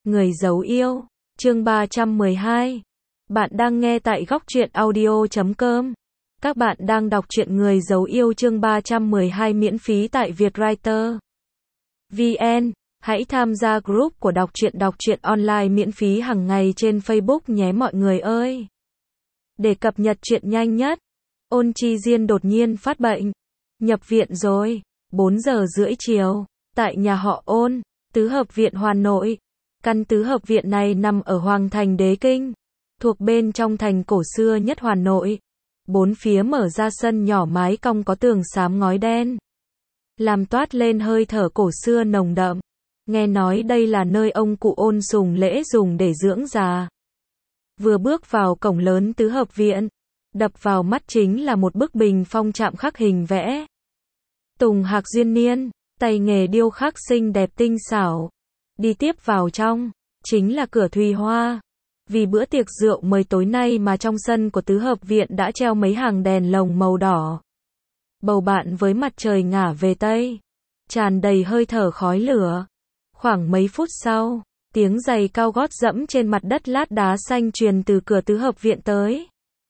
Người giấu yêu, chương 312. Bạn đang nghe tại góc truyện audio.com. Các bạn đang đọc truyện Người giấu yêu chương 312 miễn phí tại Vietwriter VN. Hãy tham gia group của đọc truyện online miễn phí hàng ngày trên Facebook nhé mọi người ơi. Để cập nhật truyện nhanh nhất, Ôn Chi Diên đột nhiên phát bệnh, nhập viện rồi. 4 giờ rưỡi chiều, tại nhà họ Ôn, Tứ Hợp Viện Hà Nội. Căn tứ hợp viện này nằm ở Hoàng thành Đế Kinh, thuộc bên trong thành cổ xưa nhất Hà Nội. Bốn phía mở ra sân nhỏ mái cong có tường xám ngói đen, làm toát lên hơi thở cổ xưa nồng đậm. Nghe nói đây là nơi ông cụ Ôn sùng lễ dùng để dưỡng già. Vừa bước vào cổng lớn tứ hợp viện, đập vào mắt chính là một bức bình phong chạm khắc hình vẽ Tùng Hạc Duyên Niên, tay nghề điêu khắc xinh đẹp tinh xảo. Đi tiếp vào trong, chính là cửa Thùy Hoa. Vì bữa tiệc rượu mời tối nay mà trong sân của tứ hợp viện đã treo mấy hàng đèn lồng màu đỏ. Bầu bạn với mặt trời ngả về Tây, tràn đầy hơi thở khói lửa. Khoảng mấy phút sau, tiếng giày cao gót dẫm trên mặt đất lát đá xanh truyền từ cửa tứ hợp viện tới.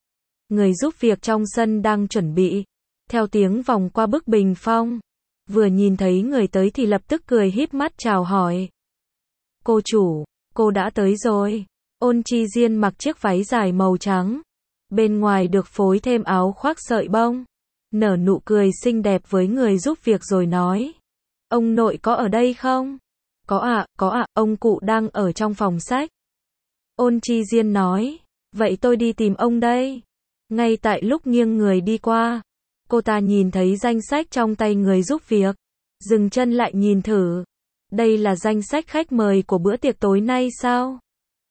Người giúp việc trong sân đang chuẩn bị, theo tiếng vòng qua bức bình phong. Vừa nhìn thấy người tới thì lập tức cười híp mắt chào hỏi. Cô chủ, cô đã tới rồi. Ôn Chi Diên mặc chiếc váy dài màu trắng, bên ngoài được phối thêm áo khoác sợi bông, nở nụ cười xinh đẹp với người giúp việc rồi nói. Ông nội có ở đây không? Có ạ, ông cụ đang ở trong phòng sách. Ôn Chi Diên nói, vậy tôi đi tìm ông đây. Ngay tại lúc nghiêng người đi qua, cô ta nhìn thấy danh sách trong tay người giúp việc, dừng chân lại nhìn thử. Đây là danh sách khách mời của bữa tiệc tối nay sao?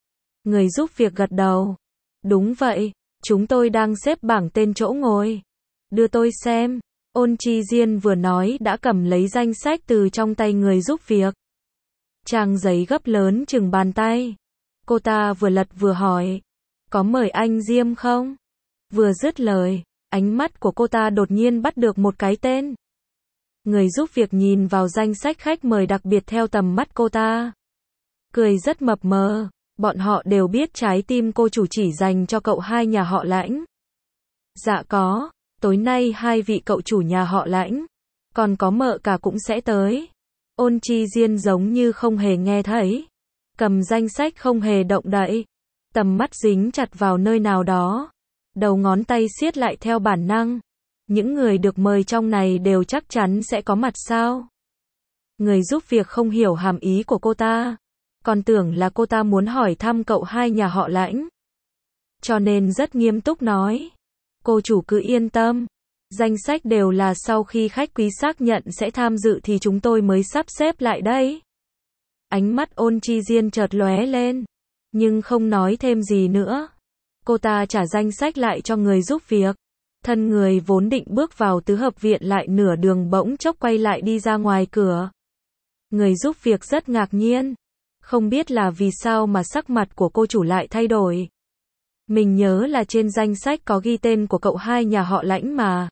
Người giúp việc gật đầu. Đúng vậy, chúng tôi đang xếp bảng tên chỗ ngồi. Đưa tôi xem. Ôn Chi Diên vừa nói đã cầm lấy danh sách từ trong tay người giúp việc. Trang giấy gấp lớn chừng bàn tay. Cô ta vừa lật vừa hỏi, có mời anh Diêm không? Vừa dứt lời, ánh mắt của cô ta đột nhiên bắt được một cái tên. Người giúp việc nhìn vào danh sách khách mời đặc biệt theo tầm mắt cô ta, cười rất mập mờ. Bọn họ đều biết trái tim cô chủ chỉ dành cho cậu hai nhà họ Lãnh. Dạ có, tối nay hai vị cậu chủ nhà họ Lãnh, còn có mợ cả cũng sẽ tới. Ôn Chi Diên giống như không hề nghe thấy, cầm danh sách không hề động đậy, tầm mắt dính chặt vào nơi nào đó, đầu ngón tay siết lại theo bản năng. Những người được mời trong này đều chắc chắn sẽ có mặt sao? Người giúp việc không hiểu hàm ý của cô ta, còn tưởng là cô ta muốn hỏi thăm cậu hai nhà họ Lãnh. Cho nên rất nghiêm túc nói, cô chủ cứ yên tâm, danh sách đều là sau khi khách quý xác nhận sẽ tham dự thì chúng tôi mới sắp xếp lại đấy. Ánh mắt Ôn Chi Diên chợt lóe lên, nhưng không nói thêm gì nữa. Cô ta trả danh sách lại cho người giúp việc. Thân người vốn định bước vào tứ hợp viện lại nửa đường bỗng chốc quay lại đi ra ngoài cửa. Người giúp việc rất ngạc nhiên, không biết là vì sao mà sắc mặt của cô chủ lại thay đổi. Mình nhớ là trên danh sách có ghi tên của cậu hai nhà họ Lãnh mà.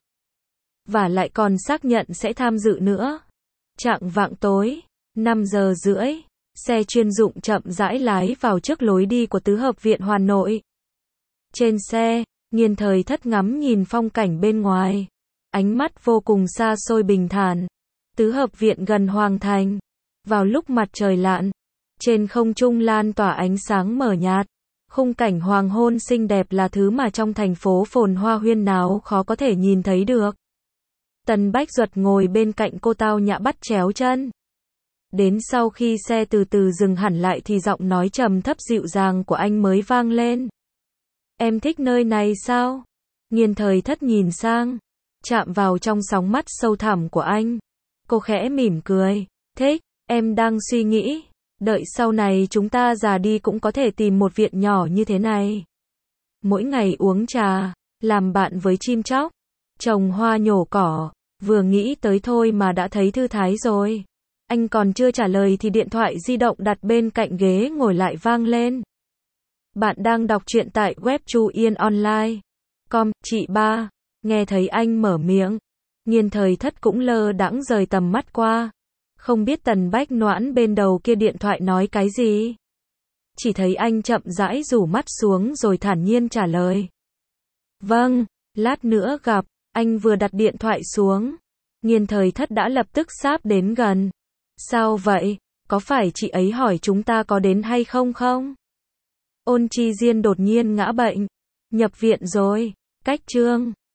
Và lại còn xác nhận sẽ tham dự nữa. Chạng vạng tối, 5 giờ rưỡi, xe chuyên dụng chậm rãi lái vào trước lối đi của tứ hợp viện Hà Nội. Trên xe, Nghiên Thời Thất ngắm nhìn phong cảnh bên ngoài, ánh mắt vô cùng xa xôi bình thản. Tứ hợp viện gần Hoàng thành. Vào lúc mặt trời lặn, trên không trung lan tỏa ánh sáng mờ nhạt. Khung cảnh hoàng hôn xinh đẹp là thứ mà trong thành phố phồn hoa huyên náo khó có thể nhìn thấy được. Tần Bách Duật ngồi bên cạnh cô tao nhã bắt chéo chân. Đến sau khi xe từ từ dừng hẳn lại thì giọng nói trầm thấp dịu dàng của anh mới vang lên. Em thích nơi này sao? Nghiên Thời Thất nhìn sang, chạm vào trong sóng mắt sâu thẳm của anh. Cô khẽ mỉm cười. Thích, em đang suy nghĩ, đợi sau này chúng ta già đi cũng có thể tìm một viện nhỏ như thế này. Mỗi ngày uống trà, làm bạn với chim chóc, trồng hoa nhổ cỏ, vừa nghĩ tới thôi mà đã thấy thư thái rồi. Anh còn chưa trả lời thì điện thoại di động đặt bên cạnh ghế ngồi lại vang lên. Bạn đang đọc truyện tại web chuyenonline.com, chị ba. Nghe thấy anh mở miệng, Nghiên Thời Thất cũng lơ đãng rời tầm mắt qua. Không biết Tần Bách Noãn bên đầu kia điện thoại nói cái gì. chỉ thấy anh chậm rãi rủ mắt xuống rồi thản nhiên trả lời. Vâng, lát nữa gặp, anh vừa đặt điện thoại xuống. Nghiên Thời Thất đã lập tức sáp đến gần. Sao vậy? Có phải chị ấy hỏi chúng ta có đến hay không không? Ôn Chi Diên đột nhiên ngã bệnh. Nhập viện rồi. Cách chương